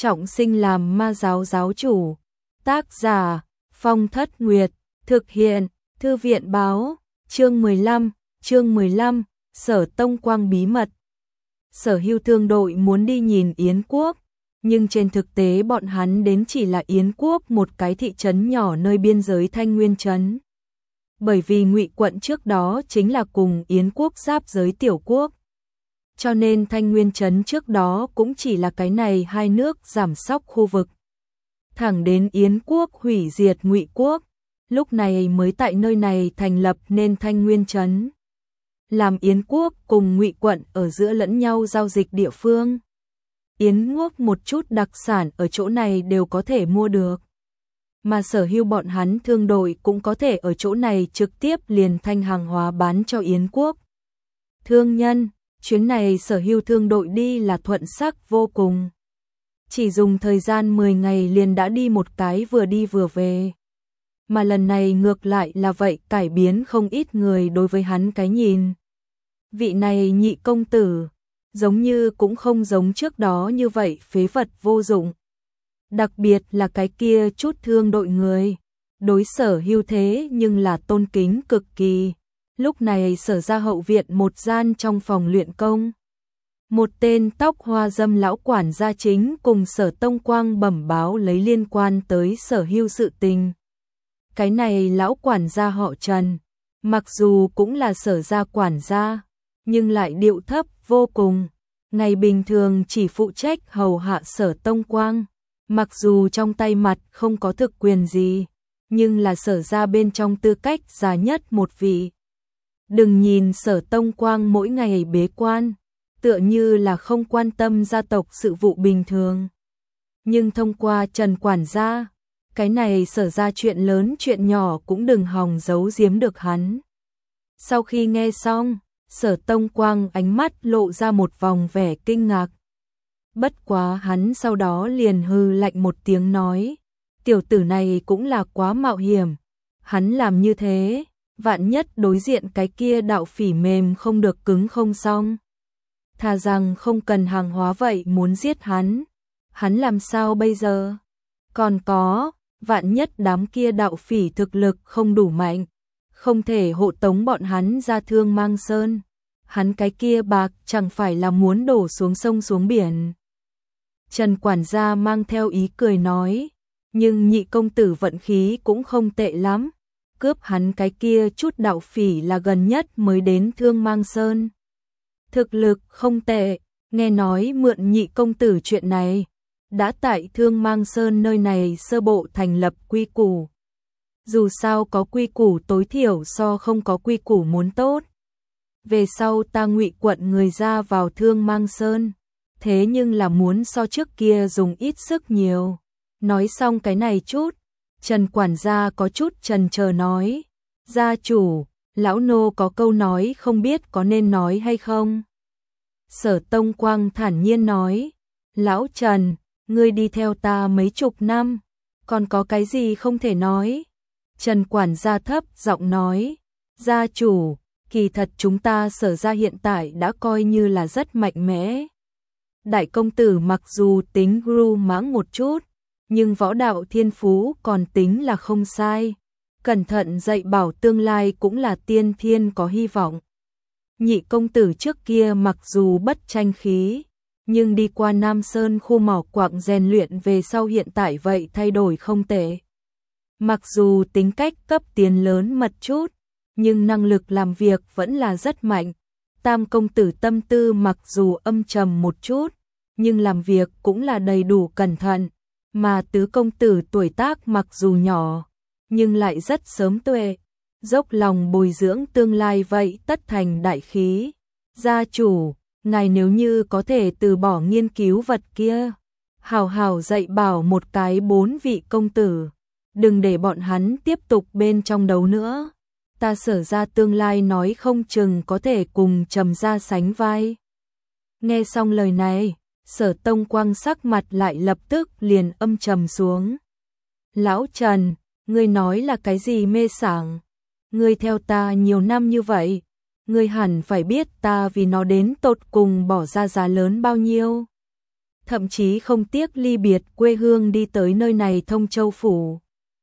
trọng sinh làm ma giáo giáo chủ. Tác giả Phong Thất Nguyệt, thực hiện Thư viện báo, chương 15, Sở Tông Quang bí mật. Sở Hưu thương đội muốn đi nhìn Yến Quốc, nhưng trên thực tế bọn hắn đến chỉ là Yến Quốc, một cái thị trấn nhỏ nơi biên giới Thanh Nguyên trấn. Bởi vì Ngụy quận trước đó chính là cùng Yến Quốc giáp giới tiểu quốc, cho nên Thanh Nguyên trấn trước đó cũng chỉ là cái này hai nước giảm sóc khu vực. Thẳng đến Yến Quốc hủy diệt Ngụy Quốc, lúc này mới tại nơi này thành lập nên Thanh Nguyên trấn, làm Yến Quốc cùng Ngụy quận ở giữa lẫn nhau giao dịch địa phương. Yến Quốc một chút đặc sản ở chỗ này đều có thể mua được, mà Sở Hưu bọn hắn thương đội cũng có thể ở chỗ này trực tiếp liền thanh hàng hóa bán cho Yến Quốc thương nhân. Chuyến này Sở Hưu thương đội đi là thuận sắc vô cùng, chỉ dùng thời gian 10 ngày liền đã đi một cái vừa đi vừa về. Mà lần này ngược lại là vậy cải biến không ít người đối với hắn cái nhìn. Vị này Nhị công tử, giống như cũng không giống trước đó như vậy phế vật vô dụng. Đặc biệt là cái kia chút thương đội người, đối Sở Hưu thế nhưng là tôn kính cực kỳ. Lúc này Sở ra hậu viện một gian trong phòng luyện công, một tên tóc hoa dâm lão quản gia chính cùng Sở Tông Quang bẩm báo lấy liên quan tới Sở Hưu sự tình. Cái này lão quản gia họ Trần, mặc dù cũng là Sở gia quản gia, nhưng lại điệu thấp vô cùng, ngày bình thường chỉ phụ trách hầu hạ Sở Tông Quang, mặc dù trong tay mặt không có thực quyền gì, nhưng là Sở gia bên trong tư cách già nhất một vị. Đừng nhìn Sở Tông Quang mỗi ngày bế quan, tựa như là không quan tâm gia tộc sự vụ bình thường, nhưng thông qua Trần quản gia, cái này Sở ra chuyện lớn chuyện nhỏ cũng đừng hòng giấu giếm được hắn. Sau khi nghe xong, Sở Tông Quang ánh mắt lộ ra một vòng vẻ kinh ngạc. Bất quá hắn sau đó liền hừ lạnh một tiếng nói, tiểu tử này cũng là quá mạo hiểm, hắn làm như thế, vạn nhất đối diện cái kia đạo phỉ mềm không được cứng không xong. Thà rằng không cần hàng hóa vậy muốn giết hắn làm sao bây giờ? Còn có, vạn nhất đám kia đạo phỉ thực lực không đủ mạnh, không thể hộ tống bọn hắn ra Thương Mang Sơn, hắn cái kia bạc chẳng phải là muốn đổ xuống sông xuống biển. Trần quản gia mang theo ý cười nói, nhưng Nhị công tử vận khí cũng không tệ lắm, cướp hắn cái kia chút đạo phỉ là gần nhất mới đến Thương Mang Sơn. Thực lực không tệ, nghe nói mượn Nhị công tử chuyện này, đã tại Thương Mang Sơn nơi này sơ bộ thành lập quy củ. Dù sao có quy củ tối thiểu so không có quy củ muốn tốt. Về sau ta Ngụy quận người ra vào Thương Mang Sơn, thế nhưng là muốn so trước kia dùng ít sức nhiều. Nói xong cái này chút, Trần quản gia có chút chần chờ nói, gia chủ, lão nô có câu nói không biết có nên nói hay không. Sở Tông Quang thản nhiên nói, lão Trần, ngươi đi theo ta mấy chục năm, còn có cái gì không thể nói? Trần quản gia thấp giọng nói, gia chủ, kỳ thật chúng ta Sở ra hiện tại đã coi như là rất mạnh mẽ. Đại công tử mặc dù tính gru mãng một chút, nhưng võ đạo thiên phú còn tính là không sai. Cẩn thận dạy bảo tương lai cũng là tiên thiên có hy vọng. Nhị công tử trước kia mặc dù bất tranh khí, nhưng đi qua Nam Sơn khu mỏ quặng rèn luyện về sau hiện tại vậy thay đổi không tệ. Mặc dù tính cách cấp tiến lớn mật chút, nhưng năng lực làm việc vẫn là rất mạnh. Tam công tử tâm tư mặc dù âm trầm một chút, nhưng làm việc cũng là đầy đủ cẩn thận. Mà tứ công tử tuổi tác mặc dù nhỏ, nhưng lại rất sớm tuệ, dốc lòng bồi dưỡng tương lai vậy tất thành đại khí. Gia chủ, ngài nếu như có thể từ bỏ nghiên cứu vật kia, hào hào dạy bảo một cái 4 vị công tử, đừng để bọn hắn tiếp tục bên trong đấu nữa. Ta Sở ra tương lai nói không chừng có thể cùng Trầm gia sánh vai. Nghe xong lời này, Sở Tông Quang sắc mặt lại lập tức liền âm trầm xuống. Lão Trần, ngươi nói là cái gì mê sảng? Ngươi theo ta nhiều năm như vậy, ngươi hẳn phải biết ta vì nó đến tột cùng bỏ ra giá lớn bao nhiêu. thậm chí không tiếc ly biệt quê hương đi tới nơi này Thông Châu Phủ.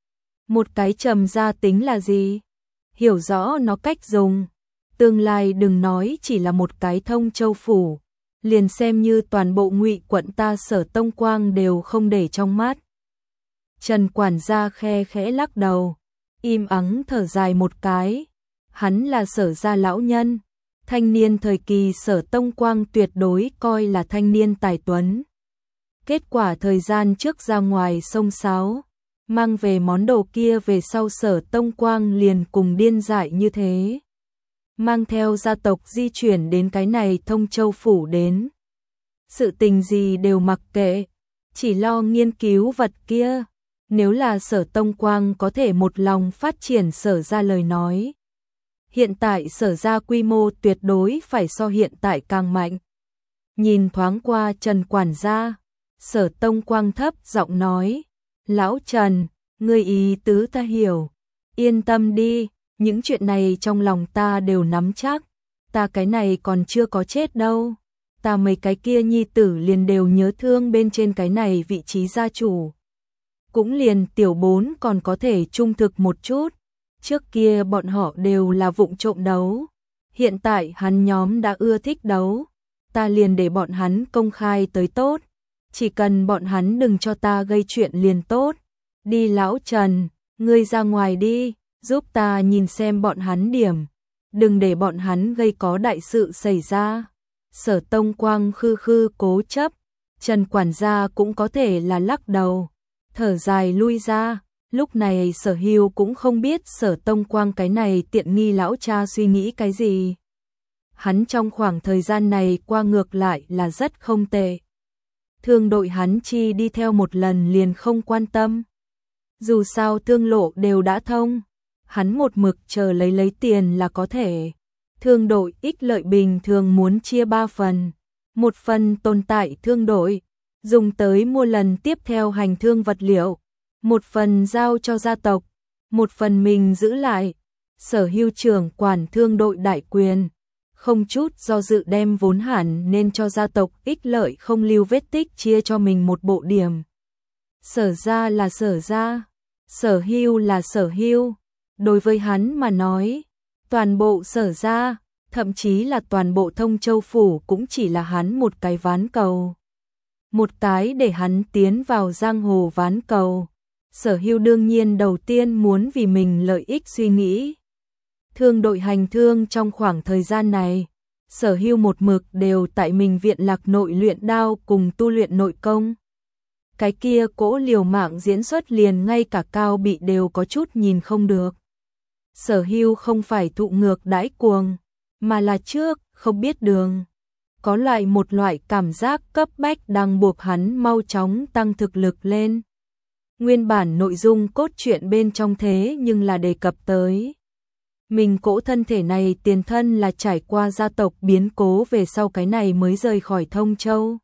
Một cái trầm gia tính là gì? Hiểu rõ nó cách dùng. Tương lai đừng nói chỉ là một cái Thông Châu Phủ, liền xem như toàn bộ Ngụy quận ta Sở Tông Quang đều không để trong mắt. Trần quản gia khe khẽ lắc đầu, im ắng thở dài một cái. Hắn là Sở gia lão nhân, thanh niên thời kỳ Sở Tông Quang tuyệt đối coi là thanh niên tài tuấn. Kết quả thời gian trước ra ngoài xông xáo, mang về món đồ kia về sau Sở Tông Quang liền cùng điên dại như thế. Mang theo gia tộc di chuyển đến cái này Thông Châu Phủ đến. Sự tình gì đều mặc kệ, chỉ lo nghiên cứu vật kia. Nếu là Sở Tông Quang có thể một lòng phát triển Sở gia lời nói, hiện tại Sở gia quy mô tuyệt đối phải so hiện tại càng mạnh. Nhìn thoáng qua Trần quản gia, Sở Tông Quang thấp giọng nói, lão Trần, ngươi ý tứ ta hiểu, yên tâm đi, những chuyện này trong lòng ta đều nắm chắc, ta cái này còn chưa có chết đâu, ta mấy cái kia nhi tử liền đều nhớ thương bên trên cái này vị trí gia chủ. Cũng liền tiểu 4 còn có thể trung thực một chút, trước kia bọn họ đều là vụng trộm đấu, hiện tại hắn nhóm đã ưa thích đấu, ta liền để bọn hắn công khai tới tốt, chỉ cần bọn hắn đừng cho ta gây chuyện liền tốt. Đi lão Trần, ngươi ra ngoài đi, giúp ta nhìn xem bọn hắn điểm, đừng để bọn hắn gây có đại sự xảy ra. Sở Tông Quang khư khư cố chấp, Trần quản gia cũng có thể là lắc đầu, thở dài lui ra. Lúc này Sở Hưu cũng không biết Sở Tông Quang cái này tiện nghi lão cha suy nghĩ cái gì. Hắn trong khoảng thời gian này qua ngược lại là rất không tệ. Thương đội hắn chi đi theo một lần liền không quan tâm. Dù sao thương lộ đều đã thông, hắn một mực chờ lấy tiền là có thể. Thương đội ích lợi bình thường muốn chia 3 phần. Một phần tồn tại thương đội, dùng tới mua lần tiếp theo hành thương vật liệu. Một phần giao cho gia tộc, một phần mình giữ lại. Sở Hưu trưởng quản thương đội đại quyền, không chút do dự đem vốn hẳn nên cho gia tộc ích lợi không lưu vết tích chia cho mình một bộ điểm. Sở gia là Sở gia, Sở Hưu là Sở Hưu. Đối với hắn mà nói, toàn bộ Sở gia, thậm chí là toàn bộ Thông Châu Phủ cũng chỉ là hắn một cái ván cầu. Một cái để hắn tiến vào giang hồ ván cầu. Sở Hưu đương nhiên đầu tiên muốn vì mình lợi ích suy nghĩ. Thương đội hành thương trong khoảng thời gian này, Sở Hưu một mực đều tại mình viện Lạc Nội luyện đao cùng tu luyện nội công. Cái kia cỗ liều mạng diễn xuất liền ngay cả Cao Bị đều có chút nhìn không được. Sở Hưu không phải thụ ngược đãi cuồng, mà là trước không biết đường. Có một loại cảm giác cấp bách đang buộc hắn mau chóng tăng thực lực lên. Nguyên bản nội dung cốt truyện bên trong thế nhưng là đề cập tới. Mình cỗ thân thể này tiền thân là trải qua gia tộc biến cố về sau cái này mới rời khỏi Thông Châu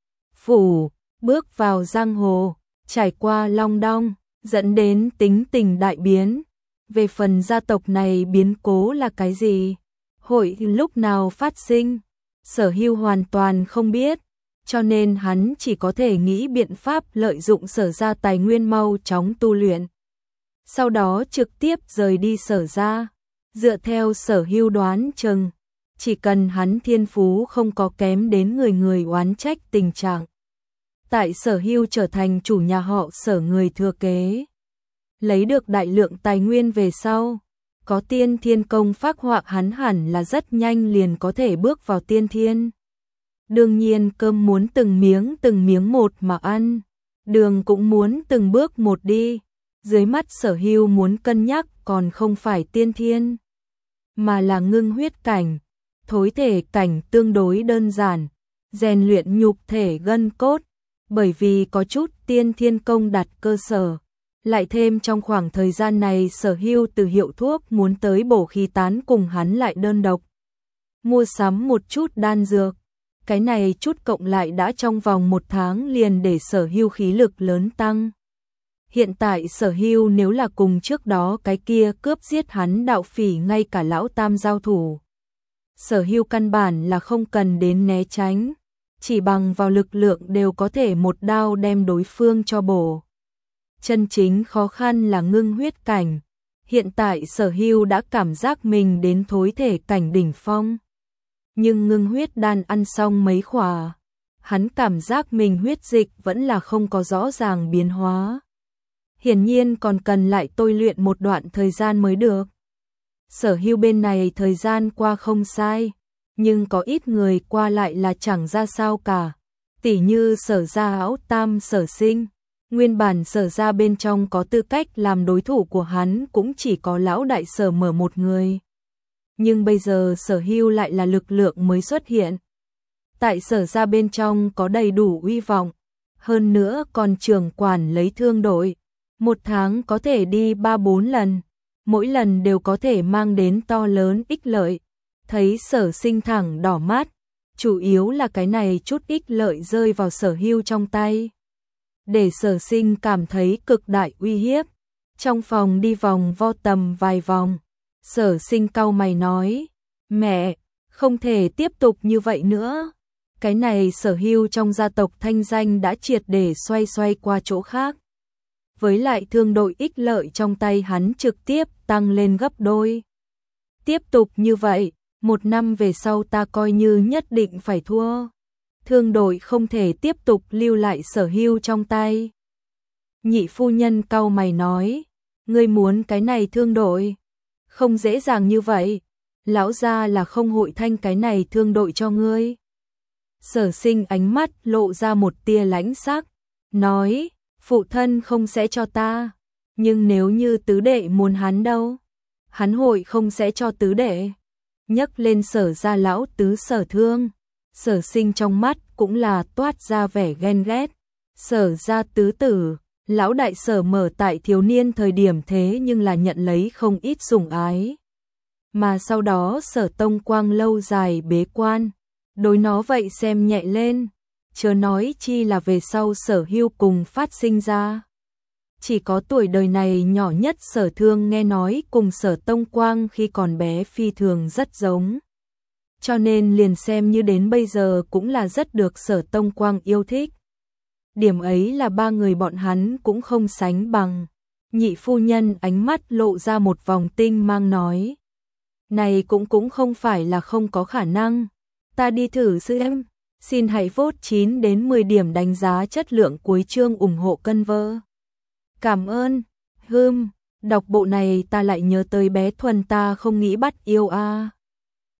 Phủ, bước vào giang hồ, trải qua long đong, dẫn đến tính tình đại biến. Về phần gia tộc này biến cố là cái gì? Hội lúc nào phát sinh? Sở Hưu hoàn toàn không biết. Cho nên hắn chỉ có thể nghĩ biện pháp lợi dụng Sở gia tài nguyên mau chóng tu luyện. Sau đó trực tiếp rời đi Sở gia. Dựa theo Sở Hưu đoán chừng, chỉ cần hắn thiên phú không có kém đến người oán trách tình trạng. Tại Sở Hưu trở thành chủ nhà họ Sở người thừa kế. Lấy được đại lượng tài nguyên về sau, có tiên thiên công phác họa hắn hẳn là rất nhanh liền có thể bước vào tiên thiên. Đương nhiên cơm muốn từng miếng một mà ăn, đường cũng muốn từng bước một đi. Dưới mắt Sở Hưu muốn cân nhắc còn không phải tiên thiên, mà là ngưng huyết cảnh, thối thể cảnh tương đối đơn giản, rèn luyện nhục thể gân cốt, bởi vì có chút tiên thiên công đặt cơ sở. Lại thêm trong khoảng thời gian này Sở Hưu từ hiệu thuốc muốn tới bổ khí tán cùng hắn lại đơn độc mua sắm một chút đan dược. Cái này chút cộng lại đã trong vòng 1 tháng liền để Sở Hưu khí lực lớn tăng. Hiện tại Sở Hưu nếu là cùng trước đó cái kia cướp giết hắn đạo phỉ ngay cả lão tam giao thủ, Sở Hưu căn bản là không cần đến né tránh, chỉ bằng vào lực lượng đều có thể một đao đem đối phương cho bổ. Chân chính khó khăn là ngưng huyết cảnh, hiện tại Sở Hưu đã cảm giác mình đến thối thể cảnh đỉnh phong. Nhưng ngưng huyết đan ăn xong mấy khỏa, hắn cảm giác mình huyết dịch vẫn là không có rõ ràng biến hóa. Hiển nhiên còn cần lại tôi luyện một đoạn thời gian mới được. Sở Hưu bên này thời gian qua không sai, nhưng có ít người qua lại là chẳng ra sao cả. Tỉ như Sở gia áo tam Sở Sinh, nguyên bản Sở gia bên trong có tư cách làm đối thủ của hắn cũng chỉ có lão đại Sở Mở một người. Nhưng bây giờ Sở Hưu lại là lực lượng mới xuất hiện. Tại Sở gia bên trong có đầy đủ uy vọng, hơn nữa còn trưởng quản lấy thương đội, một tháng có thể đi 3-4 lần, mỗi lần đều có thể mang đến to lớn ích lợi. Thấy Sở Sinh thẳng đỏ mắt, chủ yếu là cái này chút ích lợi rơi vào Sở Hưu trong tay, để Sở Sinh cảm thấy cực đại uy hiếp. Trong phòng đi vòng vo tầm vài vòng, Sở Sinh cau mày nói, mẹ, không thể tiếp tục như vậy nữa. Cái này Sở Hưu trong gia tộc thanh danh đã triệt để xoay qua chỗ khác. Với lại thương đội ích lợi trong tay hắn trực tiếp tăng lên gấp đôi. Tiếp tục như vậy, 1 năm về sau ta coi như nhất định phải thua. Thương đội không thể tiếp tục lưu lại Sở Hưu trong tay. Nhị phu nhân cau mày nói, ngươi muốn cái này thương đội? Không dễ dàng như vậy, lão gia là không hội thanh cái này thương đội cho ngươi. Sở Sinh ánh mắt lộ ra một tia lãnh sắc, nói, phụ thân không sẽ cho ta, nhưng nếu như tứ đệ muốn hắn đâu, hắn hội không sẽ cho tứ đệ. Nhấc lên Sở gia lão tứ Sở Thương, Sở Sinh trong mắt cũng là toát ra vẻ ghen ghét. Sở gia tứ tử, lão đại Sở Mở tại thiếu niên thời điểm thế nhưng là nhận lấy không ít sủng ái. Mà sau đó Sở Tông Quang lâu dài bế quan, đối nó vậy xem nhẹ lên, chớ nói chi là về sau Sở Hưu cùng phát sinh ra. Chỉ có tuổi đời này nhỏ nhất Sở Thương nghe nói cùng Sở Tông Quang khi còn bé phi thường rất giống. Cho nên liền xem như đến bây giờ cũng là rất được Sở Tông Quang yêu thích. Điểm ấy là 3 người bọn hắn cũng không sánh bằng. Nhị phu nhân ánh mắt lộ ra một vòng tinh mang nói, này cũng không phải là không có khả năng. Ta đi thử xem. Xin hãy vote 9 đến 10 điểm đánh giá chất lượng cuối chương ủng hộ cân vơ. Cảm ơn. Đọc bộ này ta lại nhớ tới bé Thuần ta không nghĩ bắt yêu a.